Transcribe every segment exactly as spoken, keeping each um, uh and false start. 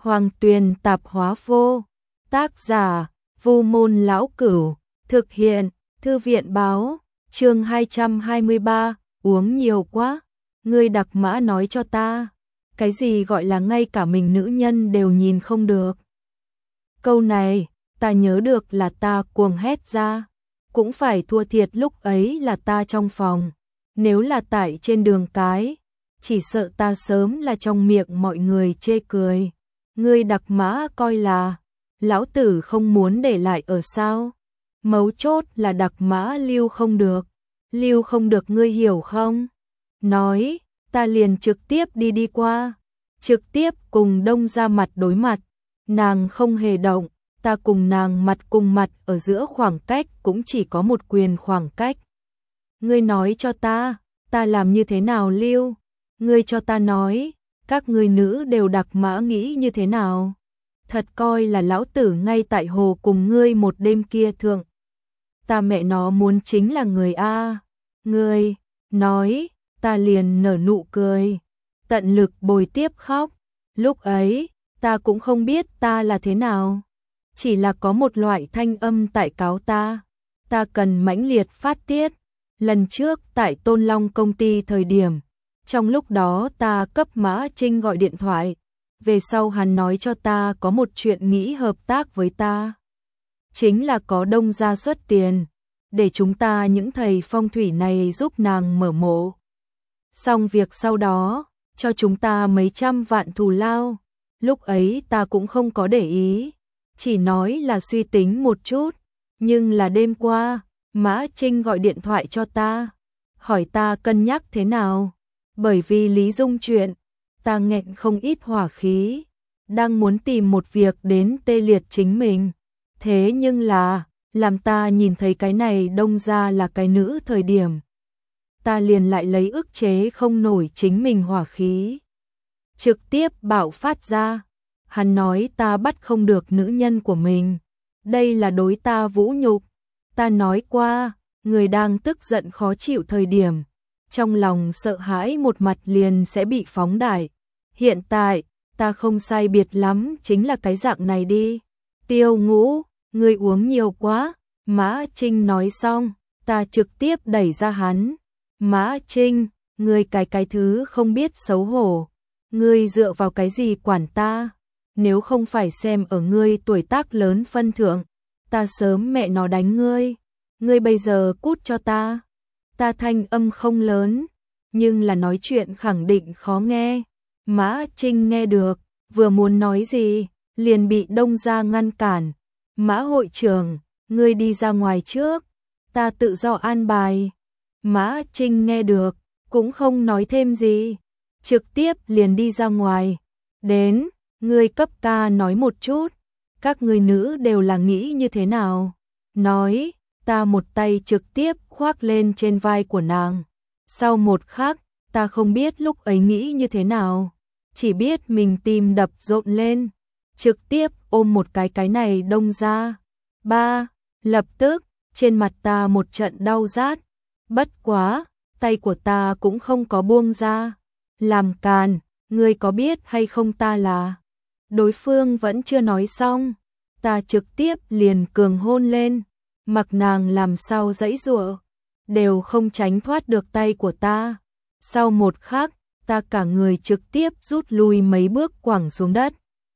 Hoàng Tuyền tạp hóa vô. Tác giả, Vu Môn Lão Cửu. Thực hiện, Thư viện báo. Chương hai trăm hai mươi ba, uống nhiều quá. Ngươi Đặc Mã nói cho ta, cái gì gọi là ngay cả mình nữ nhân đều nhìn không được. Câu này, ta nhớ được là ta cuồng hét ra. Cũng phải thua thiệt lúc ấy là ta trong phòng. Nếu là tại trên đường cái, chỉ sợ ta sớm là trong miệng mọi người chê cười. Ngươi Đặc Mã coi là, lão tử không muốn để lại ở sao? Mấu chốt là Đặc Mã lưu không được. Lưu không được ngươi hiểu không? Nói, ta liền trực tiếp đi đi qua. Trực tiếp cùng Đông ra mặt đối mặt. Nàng không hề động, ta cùng nàng mặt cùng mặt ở giữa khoảng cách cũng chỉ có một quyền khoảng cách. Ngươi nói cho ta, ta làm như thế nào lưu? Ngươi cho ta nói, các ngươi nữ đều Đặc Mã nghĩ như thế nào? Thật coi là lão tử ngay tại hồ cùng ngươi một đêm kia thượng. Ta mẹ nó muốn chính là người A. Ngươi, nói, ta liền nở nụ cười. Tận lực bồi tiếp khóc. Lúc ấy, ta cũng không biết ta là thế nào. Chỉ là có một loại thanh âm tại cáo ta. Ta cần mãnh liệt phát tiết. Lần trước tại Tôn Long công ty thời điểm, trong lúc đó ta cấp Mã Trinh gọi điện thoại. Về sau hắn nói cho ta có một chuyện nghĩ hợp tác với ta. Chính là có Đông ra xuất tiền, để chúng ta những thầy phong thủy này giúp nàng mở mộ. Xong việc sau đó, cho chúng ta mấy trăm vạn thù lao. Lúc ấy ta cũng không có để ý, chỉ nói là suy tính một chút. Nhưng là đêm qua, Mã Trinh gọi điện thoại cho ta, hỏi ta cân nhắc thế nào. Bởi vì Lý Dung chuyện, ta nghẹn không ít hỏa khí, đang muốn tìm một việc đến tê liệt chính mình. Thế nhưng là, làm ta nhìn thấy cái này Đông ra là cái nữ thời điểm. Ta liền lại lấy ức chế không nổi chính mình hỏa khí. Trực tiếp bạo phát ra. Hắn nói ta bắt không được nữ nhân của mình. Đây là đối ta vũ nhục. Ta nói qua, người đang tức giận khó chịu thời điểm. Trong lòng sợ hãi một mặt liền sẽ bị phóng đại. Hiện tại, ta không sai biệt lắm chính là cái dạng này đi. Tiêu Ngũ, ngươi uống nhiều quá. Mã Trinh nói xong, ta trực tiếp đẩy ra hắn. Mã Trinh, ngươi cái cái thứ không biết xấu hổ. Ngươi dựa vào cái gì quản ta? Nếu không phải xem ở ngươi tuổi tác lớn phân thượng, ta sớm mẹ nó đánh ngươi. Ngươi bây giờ cút cho ta. Ta thanh âm không lớn, nhưng là nói chuyện khẳng định khó nghe. Mã Trinh nghe được, vừa muốn nói gì, liền bị Đông ra ngăn cản. Mã hội trưởng, ngươi đi ra ngoài trước, ta tự do an bài. Mã Trinh nghe được, cũng không nói thêm gì, trực tiếp liền đi ra ngoài. Đến, ngươi cấp ca nói một chút, các ngươi nữ đều là nghĩ như thế nào? Nói, ta một tay trực tiếp khoác lên trên vai của nàng. Sau một khắc, ta không biết lúc ấy nghĩ như thế nào, chỉ biết mình tim đập rộn lên, trực tiếp ôm một cái cái này Đông ra. Ba, lập tức, trên mặt ta một trận đau rát. Bất quá, tay của ta cũng không có buông ra. Làm càn, ngươi có biết hay không ta là? Đối phương vẫn chưa nói xong, ta trực tiếp liền cường hôn lên, mặc nàng làm sao giãy giụa, đều không tránh thoát được tay của ta. Sau một khắc, ta cả người trực tiếp rút lui mấy bước quẳng xuống đất.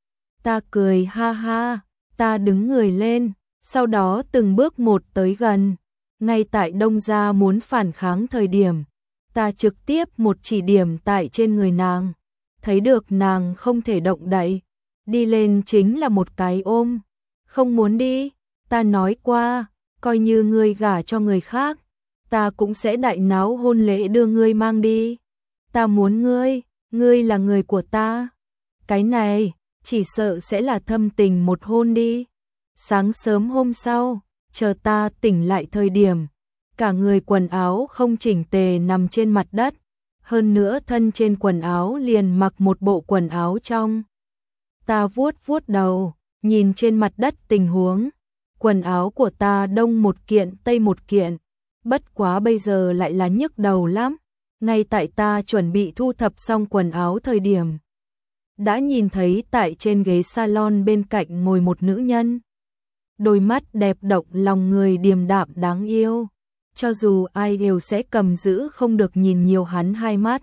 Ta cười ha ha, ta đứng người lên, sau đó từng bước một tới gần. Ngay tại Đông ra muốn phản kháng thời điểm, ta trực tiếp một chỉ điểm tại trên người nàng. Thấy được nàng không thể động đậy, đi lên chính là một cái ôm. Không muốn đi, ta nói qua, coi như ngươi gả cho người khác, ta cũng sẽ đại náo hôn lễ đưa ngươi mang đi. Ta muốn ngươi, ngươi là người của ta. Cái này, chỉ sợ sẽ là thâm tình một hôn đi. Sáng sớm hôm sau, chờ ta tỉnh lại thời điểm, cả người quần áo không chỉnh tề nằm trên mặt đất, hơn nữa thân trên quần áo liền mặc một bộ quần áo trong. Ta vuốt vuốt đầu, nhìn trên mặt đất tình huống, quần áo của ta đông một kiện tây một kiện, bất quá bây giờ lại là nhức đầu lắm. Ngay tại ta chuẩn bị thu thập xong quần áo thời điểm, đã nhìn thấy tại trên ghế salon bên cạnh ngồi một nữ nhân. Đôi mắt đẹp động lòng người, điềm đạm đáng yêu. Cho dù ai đều sẽ cầm giữ không được nhìn nhiều hắn hai mắt.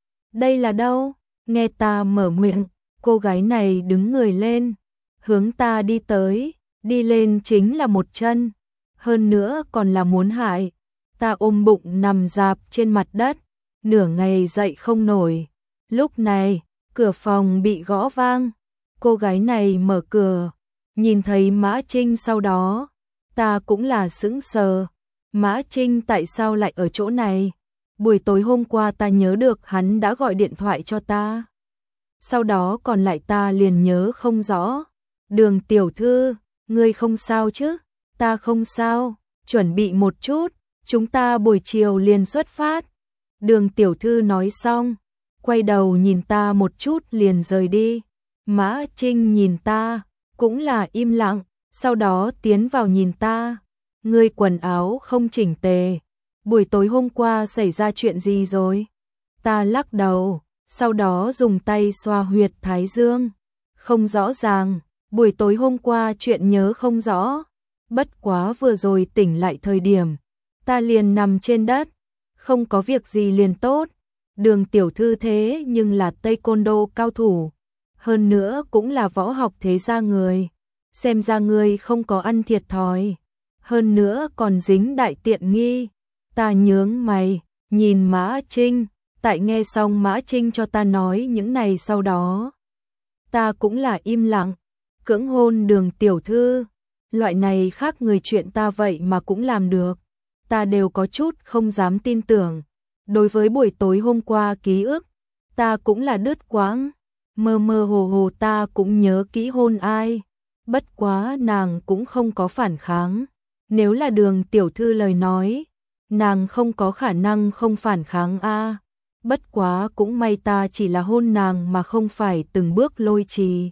Đây là đâu? Nghe ta mở miệng, cô gái này đứng người lên, hướng ta đi tới, đi lên chính là một chân, hơn nữa còn là muốn hại. Ta ôm bụng nằm rạp trên mặt đất, nửa ngày dậy không nổi. Lúc này, cửa phòng bị gõ vang, cô gái này mở cửa, nhìn thấy Mã Trinh, sau đó ta cũng là sững sờ. Mã Trinh tại sao lại ở chỗ này? Buổi tối hôm qua ta nhớ được hắn đã gọi điện thoại cho ta. Sau đó còn lại ta liền nhớ không rõ. Đường tiểu thư, ngươi không sao chứ? Ta không sao, chuẩn bị một chút, chúng ta buổi chiều liền xuất phát. Đường tiểu thư nói xong, quay đầu nhìn ta một chút liền rời đi. Mã Trinh nhìn ta, cũng là im lặng, sau đó tiến vào nhìn ta. Ngươi quần áo không chỉnh tề, buổi tối hôm qua xảy ra chuyện gì rồi? Ta lắc đầu, sau đó dùng tay xoa huyệt thái dương. Không rõ ràng, buổi tối hôm qua chuyện nhớ không rõ. Bất quá vừa rồi tỉnh lại thời điểm, ta liền nằm trên đất, không có việc gì liền tốt. Đường tiểu thư thế nhưng là taekwondo cao thủ, hơn nữa cũng là võ học thế gia người. Xem ra ngươi không có ăn thiệt thòi, hơn nữa còn dính đại tiện nghi. Ta nhướng mày, nhìn Mã Trinh, tại nghe xong Mã Trinh cho ta nói những này sau đó. Ta cũng là im lặng, cưỡng hôn đường tiểu thư. Loại này khác người chuyện ta vậy mà cũng làm được. Ta đều có chút không dám tin tưởng. Đối với buổi tối hôm qua ký ức, ta cũng là đứt quãng. Mơ mơ hồ hồ ta cũng nhớ kỹ hôn ai. Bất quá nàng cũng không có phản kháng. Nếu là đường tiểu thư lời nói, nàng không có khả năng không phản kháng a. Bất quá cũng may ta chỉ là hôn nàng mà không phải từng bước lôi trì.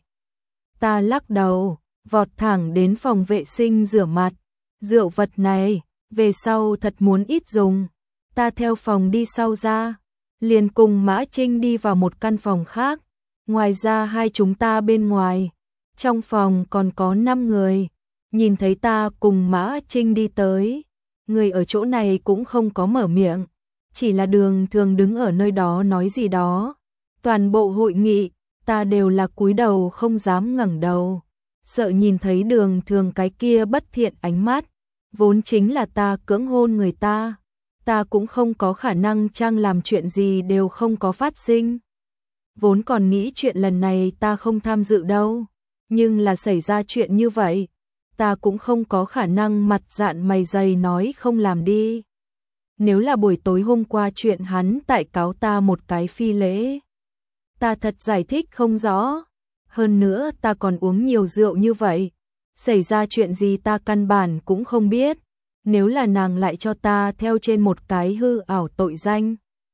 Ta lắc đầu, vọt thẳng đến phòng vệ sinh rửa mặt. Rượu vật này, về sau thật muốn ít dùng. Ta theo phòng đi sau ra, liền cùng Mã Trinh đi vào một căn phòng khác. Ngoài ra hai chúng ta bên ngoài, trong phòng còn có năm người. Nhìn thấy ta cùng Mã Trinh đi tới, người ở chỗ này cũng không có mở miệng, chỉ là Đường Thường đứng ở nơi đó nói gì đó. Toàn bộ hội nghị, ta đều là cúi đầu không dám ngẩng đầu, sợ nhìn thấy Đường Thường cái kia bất thiện ánh mắt. Vốn chính là ta cưỡng hôn người ta, ta cũng không có khả năng trang làm chuyện gì đều không có phát sinh. Vốn còn nghĩ chuyện lần này ta không tham dự đâu, nhưng là xảy ra chuyện như vậy, ta cũng không có khả năng mặt dạn mày dày nói không làm đi. Nếu là buổi tối hôm qua chuyện hắn tại cáo ta một cái phi lễ, ta thật giải thích không rõ. Hơn nữa ta còn uống nhiều rượu như vậy, xảy ra chuyện gì ta căn bản cũng không biết. Nếu là nàng lại cho ta theo trên một cái hư ảo tội danh,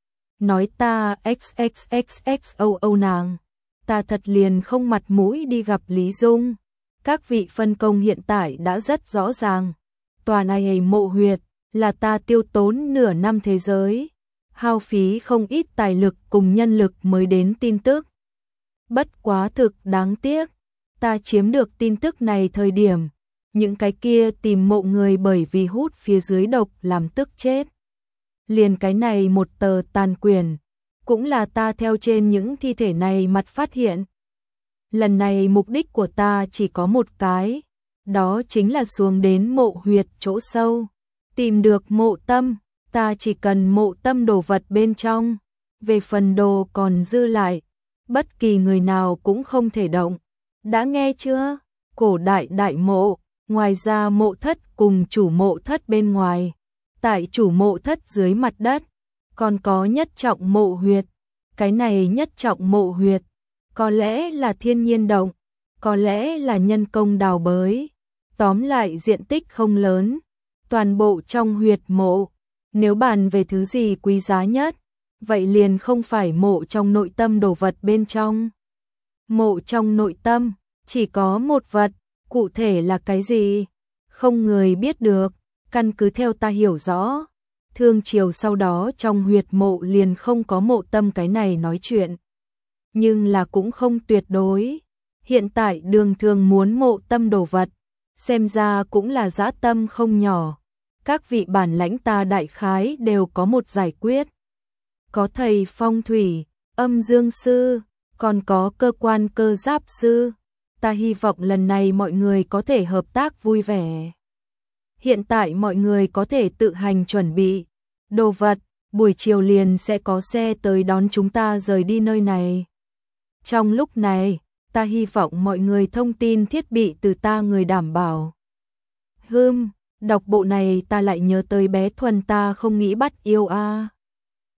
nói ta xxxxo nàng, ta thật liền không mặt mũi đi gặp Lý Dung. Các vị phân công hiện tại đã rất rõ ràng. Tòa này mộ huyệt là ta tiêu tốn nửa năm thế giới, hao phí không ít tài lực cùng nhân lực mới đến tin tức. Bất quá thực đáng tiếc, ta chiếm được tin tức này thời điểm, những cái kia tìm mộ người bởi vì hút phía dưới độc làm tức chết. Liền cái này một tờ tàn quyển, cũng là ta theo trên những thi thể này mặt phát hiện. Lần này mục đích của ta chỉ có một cái, đó chính là xuống đến mộ huyệt chỗ sâu, tìm được mộ tâm. Ta chỉ cần mộ tâm đồ vật bên trong, về phần đồ còn dư lại, bất kỳ người nào cũng không thể động. Đã nghe chưa? Cổ đại đại mộ, ngoài ra mộ thất cùng chủ mộ thất bên ngoài, tại chủ mộ thất dưới mặt đất, còn có nhất trọng mộ huyệt. Cái này nhất trọng mộ huyệt, có lẽ là thiên nhiên động, có lẽ là nhân công đào bới. Tóm lại diện tích không lớn, toàn bộ trong huyệt mộ. Nếu bàn về thứ gì quý giá nhất, vậy liền không phải mộ trong nội tâm đồ vật bên trong. Mộ trong nội tâm, chỉ có một vật, cụ thể là cái gì? Không người biết được, căn cứ theo ta hiểu rõ. Thương triều sau đó trong huyệt mộ liền không có mộ tâm cái này nói chuyện. nhưng là cũng không tuyệt đối. Hiện tại Đường Thường muốn mộ tâm đồ vật, xem ra cũng là dã tâm không nhỏ. Các vị bản lãnh ta đại khái đều có một giải quyết. Có thầy phong thủy, âm dương sư, còn có cơ quan cơ giáp sư. Ta hy vọng lần này mọi người có thể hợp tác vui vẻ. Hiện tại mọi người có thể tự hành chuẩn bị đồ vật, buổi chiều liền sẽ có xe tới đón chúng ta rời đi nơi này. Trong lúc này, ta hy vọng mọi người thông tin thiết bị từ ta người đảm bảo. Hừm, đọc bộ này ta lại nhớ tới bé Thuần ta không nghĩ bắt yêu a. À.